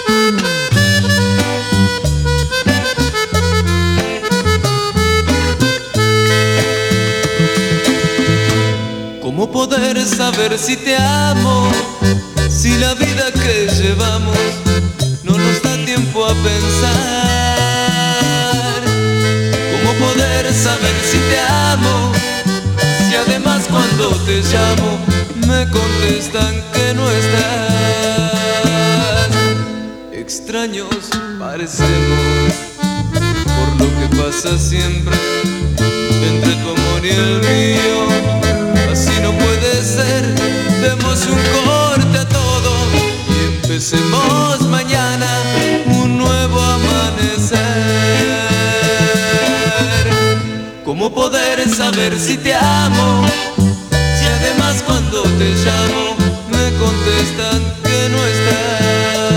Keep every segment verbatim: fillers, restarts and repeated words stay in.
¿Cómo poder saber si te amo? Si la vida que llevamos no nos da tiempo a pensar. ¿Cómo poder saber si te amo? Si además cuando te llamo me contestan que no estás. Extraños parecemos por lo que pasa siempre entre tu amor y el mío. Así no puede ser, demos un corte a todo y empecemos mañana un nuevo amanecer. ¿Cómo poder saber si te amo? Si además cuando te llamo me contestan que no estás.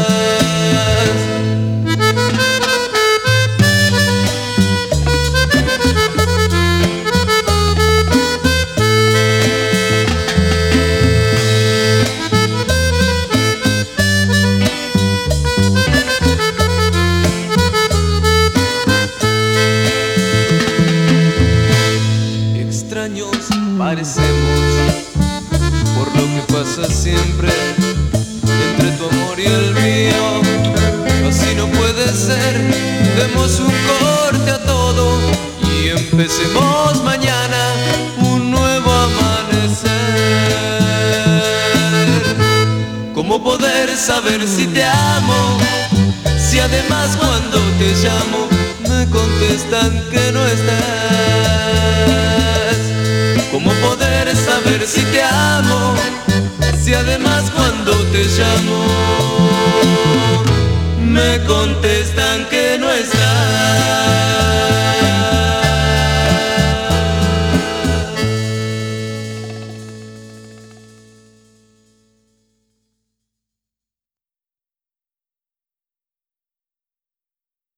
Parecemos por lo que pasa siempre entre tu amor y el mío. Así no puede ser, demos un corte a todo y empecemos mañana un nuevo amanecer. ¿Cómo poder saber si te amo? Si además cuando te llamo me contestan que no estás. ¿Cómo poder saber si te amo? Si además cuando te llamo me contestas